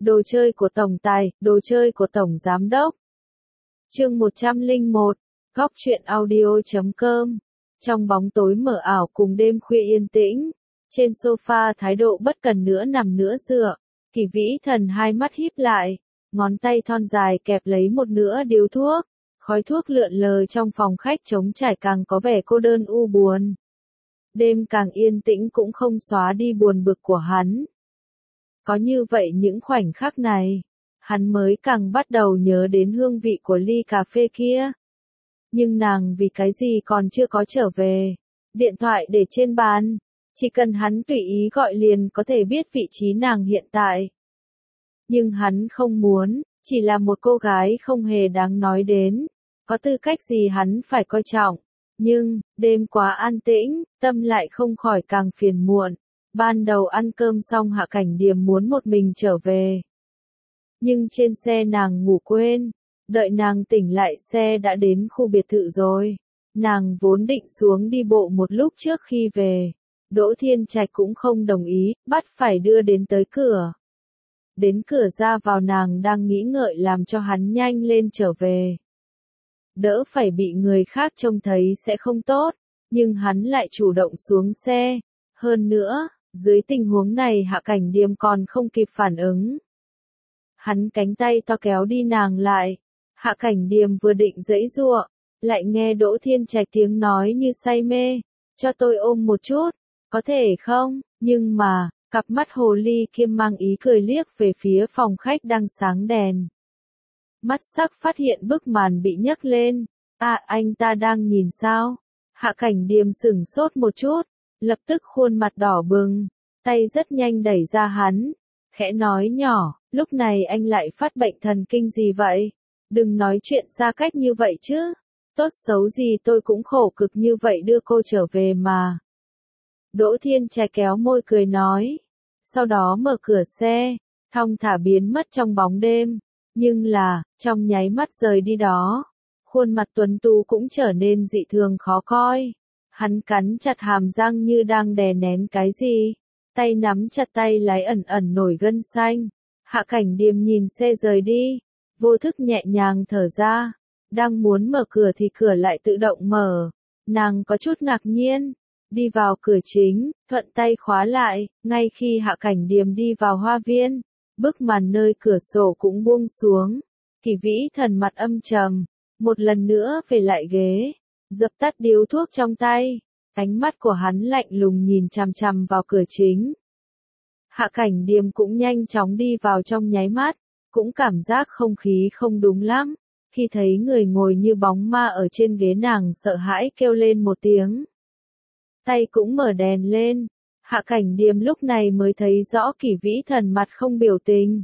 Đồ chơi của tổng tài, đồ chơi của tổng giám đốc. Chương 101, góc truyện audio.com. Trong bóng tối mờ ảo cùng đêm khuya yên tĩnh, trên sofa thái độ bất cần nửa nằm nửa dựa, Kỳ Vĩ Thần hai mắt híp lại, ngón tay thon dài kẹp lấy một nửa điếu thuốc, khói thuốc lượn lờ trong phòng khách trống trải càng có vẻ cô đơn u buồn. Đêm càng yên tĩnh cũng không xóa đi buồn bực của hắn. Có như vậy những khoảnh khắc này, hắn mới càng bắt đầu nhớ đến hương vị của ly cà phê kia. Nhưng nàng vì cái gì còn chưa có trở về? Điện thoại để trên bàn, chỉ cần hắn tùy ý gọi liền có thể biết vị trí nàng hiện tại. Nhưng hắn không muốn, chỉ là một cô gái không hề đáng nói đến, có tư cách gì hắn phải coi trọng. Nhưng, đêm quá an tĩnh, tâm lại không khỏi càng phiền muộn. Ban đầu ăn cơm xong Hạ Cảnh Điềm muốn một mình trở về. Nhưng trên xe nàng ngủ quên, đợi nàng tỉnh lại xe đã đến khu biệt thự rồi. Nàng vốn định xuống đi bộ một lúc trước khi về. Đỗ Thiên Trạch cũng không đồng ý, bắt phải đưa đến tới cửa. Đến cửa ra vào nàng đang nghĩ ngợi làm cho hắn nhanh lên trở về. Đỡ phải bị người khác trông thấy sẽ không tốt, nhưng hắn lại chủ động xuống xe. Hơn nữa, dưới tình huống này Hạ Cảnh Điềm còn không kịp phản ứng. Hắn cánh tay to kéo đi nàng lại. Hạ Cảnh Điềm vừa định giãy giụa, lại nghe Đỗ Thiên Trạch tiếng nói như say mê, cho tôi ôm một chút, có thể không? Nhưng mà, cặp mắt hồ ly kia mang ý cười liếc về phía phòng khách đang sáng đèn. Mắt sắc phát hiện bức màn bị nhấc lên. À, anh ta đang nhìn sao? Hạ Cảnh Điềm sửng sốt một chút, lập tức khuôn mặt đỏ bừng, tay rất nhanh đẩy ra hắn, khẽ nói nhỏ, lúc này anh lại phát bệnh thần kinh gì vậy? Đừng nói chuyện xa cách như vậy chứ, tốt xấu gì tôi cũng khổ cực như vậy đưa cô trở về mà. Đỗ Thiên Trạch kéo môi cười nói, sau đó mở cửa xe, thong thả biến mất trong bóng đêm, nhưng là, trong nháy mắt rời đi đó, khuôn mặt tuấn tú cũng trở nên dị thường khó coi. Hắn cắn chặt hàm răng như đang đè nén cái gì, tay nắm chặt tay lái ẩn ẩn nổi gân xanh. Hạ Cảnh Điềm nhìn xe rời đi, vô thức nhẹ nhàng thở ra, đang muốn mở cửa thì cửa lại tự động mở. Nàng có chút ngạc nhiên, đi vào cửa chính, thuận tay khóa lại, ngay khi Hạ Cảnh Điềm đi vào hoa viên, bức màn nơi cửa sổ cũng buông xuống. Kỳ Vĩ Thần mặt âm trầm, một lần nữa về lại ghế, dập tắt điếu thuốc trong tay, ánh mắt của hắn lạnh lùng nhìn chằm chằm vào cửa chính. Hạ Cảnh Điềm cũng nhanh chóng đi vào trong nháy mắt, cũng cảm giác không khí không đúng lắm, khi thấy người ngồi như bóng ma ở trên ghế nàng sợ hãi kêu lên một tiếng. Tay cũng mở đèn lên, Hạ Cảnh Điềm lúc này mới thấy rõ Kỳ Vĩ Thần mặt không biểu tình.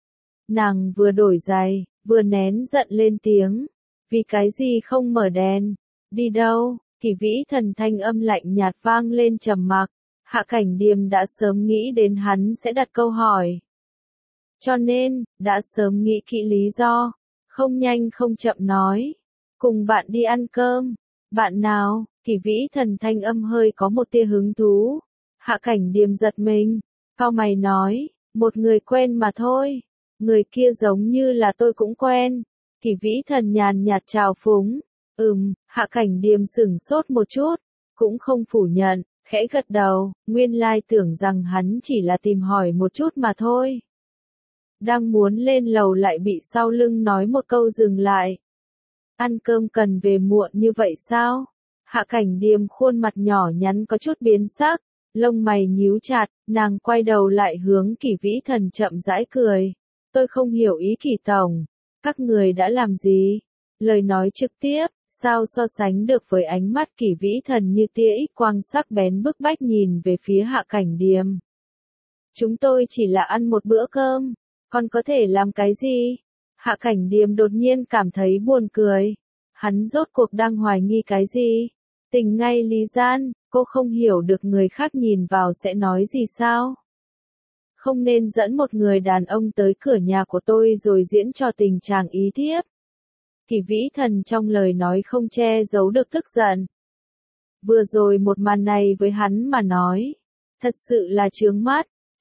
Nàng vừa đổi giày, vừa nén giận lên tiếng, vì cái gì không mở đèn, đi đâu? Kỳ Vĩ Thần thanh âm lạnh nhạt vang lên trầm mặc. Hạ Cảnh Điềm đã sớm nghĩ đến hắn sẽ đặt câu hỏi. Cho nên, đã sớm nghĩ kỹ lý do, không nhanh không chậm nói. Cùng bạn đi ăn cơm. Bạn nào? Kỳ Vĩ Thần thanh âm hơi có một tia hứng thú. Hạ Cảnh Điềm giật mình, cau mày nói, một người quen mà thôi. Người kia giống như là tôi cũng quen. Kỳ Vĩ Thần nhàn nhạt trào phúng. Hạ Cảnh Điềm sửng sốt một chút, cũng không phủ nhận, khẽ gật đầu, nguyên lai tưởng rằng hắn chỉ là tìm hỏi một chút mà thôi. Đang muốn lên lầu lại bị sau lưng nói một câu dừng lại. Ăn cơm cần về muộn như vậy sao? Hạ Cảnh Điềm khuôn mặt nhỏ nhắn có chút biến sắc, lông mày nhíu chặt, nàng quay đầu lại hướng Kỳ Vĩ Thần chậm rãi cười. Tôi không hiểu ý Kỳ tổng, các người đã làm gì? Lời nói trực tiếp, sao so sánh được với ánh mắt Kỳ Vĩ Thần như tia X quang sắc bén bức bách nhìn về phía Hạ Cảnh Điềm. Chúng tôi chỉ là ăn một bữa cơm, còn có thể làm cái gì? Hạ Cảnh Điềm đột nhiên cảm thấy buồn cười. Hắn rốt cuộc đang hoài nghi cái gì? Tình ngay lý gian, cô không hiểu được người khác nhìn vào sẽ nói gì sao? Không nên dẫn một người đàn ông tới cửa nhà của tôi rồi diễn cho tình trạng ý thiếp. Kỳ Vĩ Thần trong lời nói không che giấu được tức giận. Vừa rồi một màn này với hắn mà nói, thật sự là chướng mắt,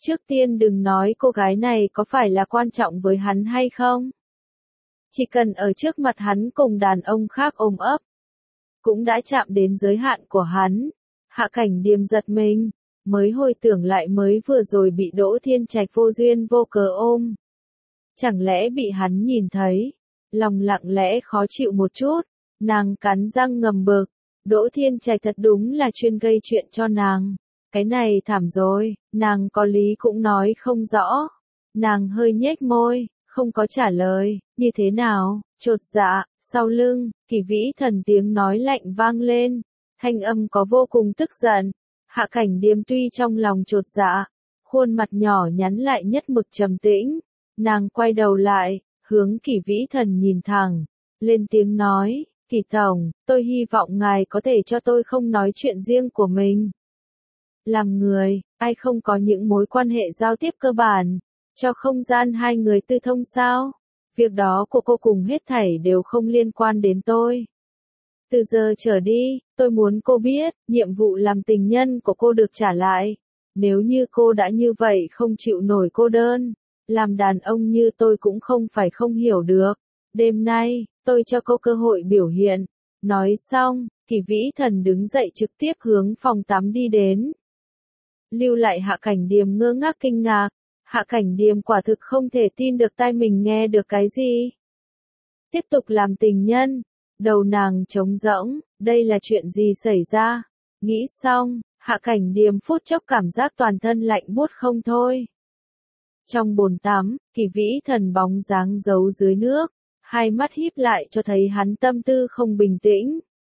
Trước tiên đừng nói cô gái này có phải là quan trọng với hắn hay không. Chỉ cần ở trước mặt hắn cùng đàn ông khác ôm ấp, cũng đã chạm đến giới hạn của hắn. Hạ Cảnh Điềm giật mình, mới hồi tưởng lại mới vừa rồi bị Đỗ Thiên Trạch vô duyên vô cớ ôm. Chẳng lẽ bị hắn nhìn thấy, lòng lặng lẽ khó chịu một chút, nàng cắn răng ngầm bực, Đỗ Thiên Trạch thật đúng là chuyên gây chuyện cho nàng. Cái này thảm rồi, nàng có lý cũng nói không rõ. Nàng hơi nhếch môi, không có trả lời, như thế nào, chột dạ, sau lưng, Kỳ Vĩ Thần tiếng nói lạnh vang lên, thanh âm có vô cùng tức giận. Hạ Cảnh Điềm tuy trong lòng chột dạ, khuôn mặt nhỏ nhắn lại nhất mực trầm tĩnh, nàng quay đầu lại, hướng Kỳ Vĩ Thần nhìn thẳng, lên tiếng nói, Kỳ Tổng, tôi hy vọng ngài có thể cho tôi không nói chuyện riêng của mình. Làm người, ai không có những mối quan hệ giao tiếp cơ bản, cho không gian hai người tư thông sao? Việc đó của cô cùng hết thảy đều không liên quan đến tôi. Từ giờ trở đi, tôi muốn cô biết, nhiệm vụ làm tình nhân của cô được trả lại. Nếu như cô đã như vậy không chịu nổi cô đơn, làm đàn ông như tôi cũng không phải không hiểu được. Đêm nay, tôi cho cô cơ hội biểu hiện. Nói xong, Kỳ Vĩ Thần đứng dậy trực tiếp hướng phòng tắm đi đến. Lưu lại Hạ Cảnh Điềm ngơ ngác kinh ngạc. Hạ Cảnh Điềm quả thực không thể tin được tai mình nghe được cái gì. Tiếp tục làm tình nhân, đầu nàng trống rỗng, đây là chuyện gì xảy ra? Nghĩ xong, Hạ Cảnh Điềm phút chốc cảm giác toàn thân lạnh buốt không thôi. Trong bồn tắm, Kỳ Vĩ Thần bóng dáng giấu dưới nước, hai mắt híp lại cho thấy hắn tâm tư không bình tĩnh.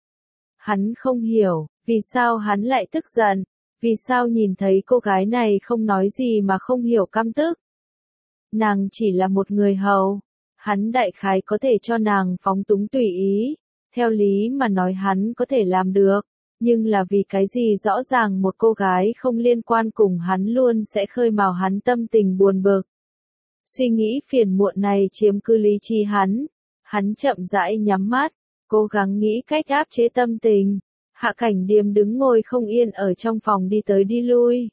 Hắn không hiểu, vì sao hắn lại tức giận. Vì sao nhìn thấy cô gái này không nói gì mà không hiểu căm tức? Nàng chỉ là một người hầu. Hắn đại khái có thể cho nàng phóng túng tùy ý. Theo lý mà nói hắn có thể làm được. Nhưng là vì cái gì rõ ràng một cô gái không liên quan cùng hắn luôn sẽ khơi mào hắn tâm tình buồn bực. Suy nghĩ phiền muộn này chiếm cứ lý trí hắn. Hắn chậm rãi nhắm mắt, cố gắng nghĩ cách áp chế tâm tình. Hạ Cảnh Điềm đứng ngồi không yên ở trong phòng đi tới đi lui.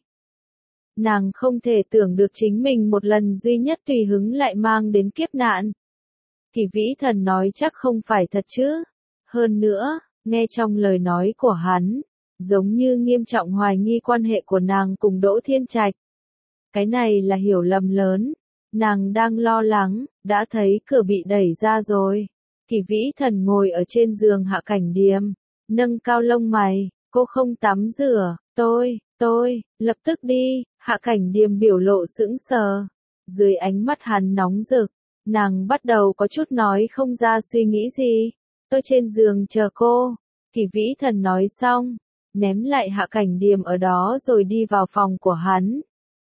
Nàng không thể tưởng được chính mình một lần duy nhất tùy hứng lại mang đến kiếp nạn. Kỳ Vĩ Thần nói chắc không phải thật chứ. Hơn nữa, nghe trong lời nói của hắn, giống như nghiêm trọng hoài nghi quan hệ của nàng cùng Đỗ Thiên Trạch. Cái này là hiểu lầm lớn. Nàng đang lo lắng, đã thấy cửa bị đẩy ra rồi. Kỳ Vĩ Thần ngồi ở trên giường Hạ Cảnh Điềm, nâng cao lông mày, cô không tắm rửa, tôi, lập tức đi. Hạ Cảnh Điềm biểu lộ sững sờ. Dưới ánh mắt hắn nóng rực, nàng bắt đầu có chút nói không ra suy nghĩ gì. Tôi trên giường chờ cô. Kỳ Vĩ Thần nói xong, ném lại Hạ Cảnh Điềm ở đó rồi đi vào phòng của hắn.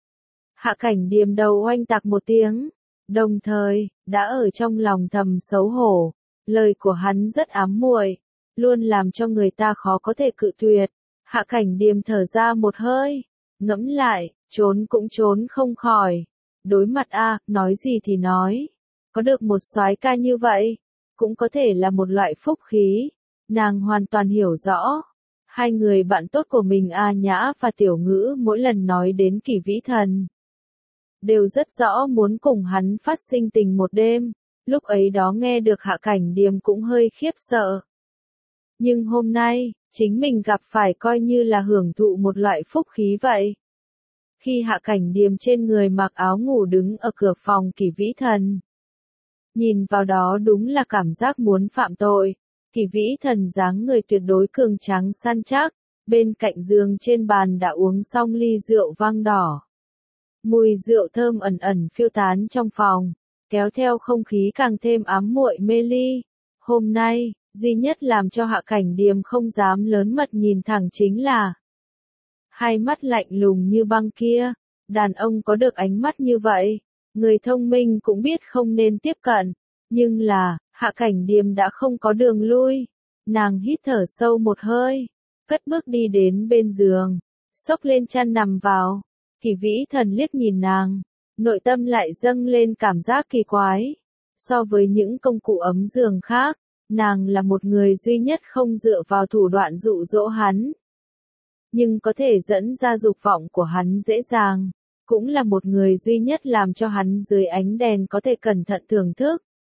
Hạ Cảnh Điềm đầu oanh tạc một tiếng, đồng thời, đã ở trong lòng thầm xấu hổ. Lời của hắn rất ám muội, luôn làm cho người ta khó có thể cự tuyệt. Hạ Cảnh Điềm thở ra một hơi, ngẫm lại, trốn cũng trốn không khỏi. Đối mặt nói gì thì nói. Có được một soái ca như vậy, cũng có thể là một loại phúc khí. Nàng hoàn toàn hiểu rõ. Hai người bạn tốt của mình Nhã và Tiểu Ngữ mỗi lần nói đến Kỳ Vĩ Thần, đều rất rõ muốn cùng hắn phát sinh tình một đêm. Lúc ấy đó nghe được Hạ Cảnh Điềm cũng hơi khiếp sợ. Nhưng hôm nay, chính mình gặp phải coi như là hưởng thụ một loại phúc khí vậy. Khi Hạ Cảnh Điềm trên người mặc áo ngủ đứng ở cửa phòng Kỳ Vĩ Thần, nhìn vào đó đúng là cảm giác muốn phạm tội. Kỳ Vĩ Thần dáng người tuyệt đối cường tráng săn chắc, bên cạnh giường trên bàn đã uống xong ly rượu vang đỏ. Mùi rượu thơm ẩn ẩn phiêu tán trong phòng, kéo theo không khí càng thêm ám muội mê ly. Hôm nay, duy nhất làm cho Hạ Cảnh Điềm không dám lớn mật nhìn thẳng chính là hai mắt lạnh lùng như băng kia. Đàn ông có được ánh mắt như vậy, người thông minh cũng biết không nên tiếp cận. Nhưng là, Hạ Cảnh Điềm đã không có đường lui. Nàng hít thở sâu một hơi, cất bước đi đến bên giường, xốc lên chăn nằm vào. Kỳ Vĩ Thần liếc nhìn nàng, nội tâm lại dâng lên cảm giác kỳ quái. So với những công cụ ấm giường khác, nàng là một người duy nhất không dựa vào thủ đoạn dụ dỗ hắn, nhưng có thể dẫn ra dục vọng của hắn dễ dàng. cũng là một người duy nhất làm cho hắn dưới ánh đèn có thể cẩn thận thưởng thức.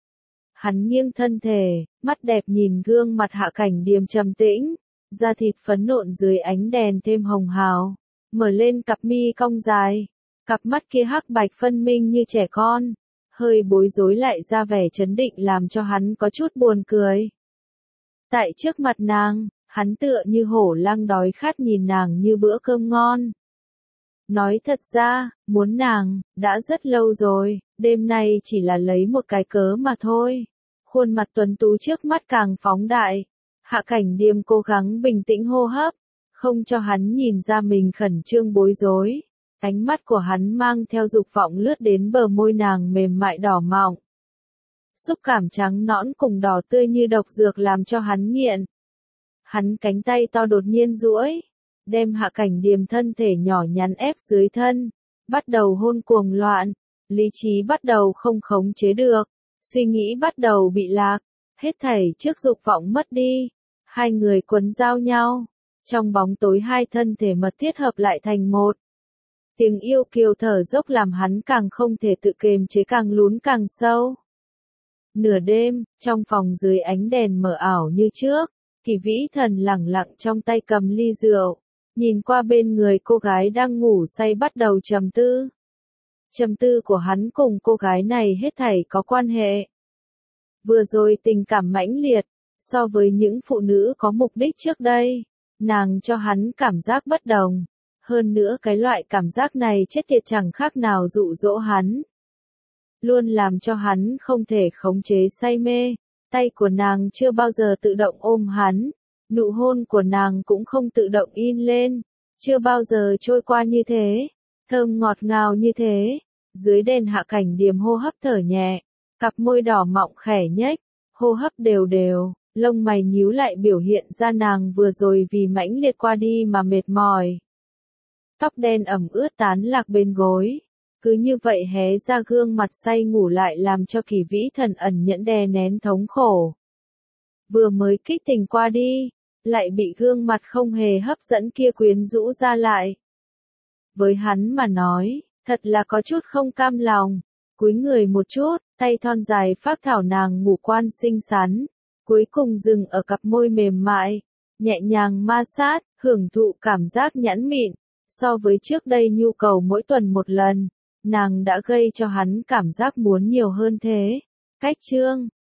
Hắn nghiêng thân thể, mắt đẹp nhìn gương mặt Hạ Cảnh Điềm trầm tĩnh, da thịt phấn nộn dưới ánh đèn thêm hồng hào, mở lên cặp mi cong dài, cặp mắt kia hắc bạch phân minh như trẻ con, hơi bối rối lại ra vẻ trấn định làm cho hắn có chút buồn cười. Tại trước mặt nàng, hắn tựa như hổ lang đói khát nhìn nàng như bữa cơm ngon. Nói thật ra, muốn nàng, đã rất lâu rồi, đêm nay chỉ là lấy một cái cớ mà thôi. Khuôn mặt tuấn tú trước mắt càng phóng đại. Hạ Cảnh Điềm cố gắng bình tĩnh hô hấp, không cho hắn nhìn ra mình khẩn trương bối rối. Ánh mắt của hắn mang theo dục vọng lướt đến bờ môi nàng mềm mại đỏ mọng. Xúc cảm trắng nõn cùng đỏ tươi như độc dược làm cho hắn nghiện. Hắn cánh tay to đột nhiên duỗi, đem Hạ Cảnh Điềm thân thể nhỏ nhắn ép dưới thân, bắt đầu hôn cuồng loạn, lý trí bắt đầu không khống chế được, suy nghĩ bắt đầu bị lạc, hết thảy trước dục vọng mất đi, hai người quấn giao nhau, trong bóng tối hai thân thể mật thiết hợp lại thành một. Tiếng yêu kiều thở dốc làm hắn càng không thể tự kiềm chế càng lún càng sâu. Nửa đêm, trong phòng dưới ánh đèn mờ ảo như trước, Kỳ Vĩ Thần lẳng lặng trong tay cầm ly rượu, nhìn qua bên người cô gái đang ngủ say bắt đầu trầm tư. Trầm tư của hắn cùng cô gái này hết thảy có quan hệ. Vừa rồi tình cảm mãnh liệt, so với những phụ nữ có mục đích trước đây, nàng cho hắn cảm giác bất đồng. Hơn nữa cái loại cảm giác này chết tiệt chẳng khác nào dụ dỗ hắn. Luôn làm cho hắn không thể khống chế say mê, tay của nàng chưa bao giờ tự động ôm hắn, nụ hôn của nàng cũng không tự động in lên, chưa bao giờ trôi qua như thế, thơm ngọt ngào như thế. Dưới đèn Hạ Cảnh Điềm hô hấp thở nhẹ, cặp môi đỏ mọng khẽ nhếch, hô hấp đều đều, lông mày nhíu lại biểu hiện ra nàng vừa rồi vì mãnh liệt qua đi mà mệt mỏi. Tóc đen ẩm ướt tán lạc bên gối, cứ như vậy hé ra gương mặt say ngủ lại làm cho Kỳ Vĩ Thần ẩn nhẫn đè nén thống khổ. Vừa mới kích tình qua đi, lại bị gương mặt không hề hấp dẫn kia quyến rũ ra lại. Với hắn mà nói, thật là có chút không cam lòng, cúi người một chút, tay thon dài phác thảo nàng ngũ quan xinh xắn, cuối cùng dừng ở cặp môi mềm mại, nhẹ nhàng ma sát, hưởng thụ cảm giác nhẵn mịn. So với trước đây nhu cầu mỗi tuần một lần, nàng đã gây cho hắn cảm giác muốn nhiều hơn thế. Cách chương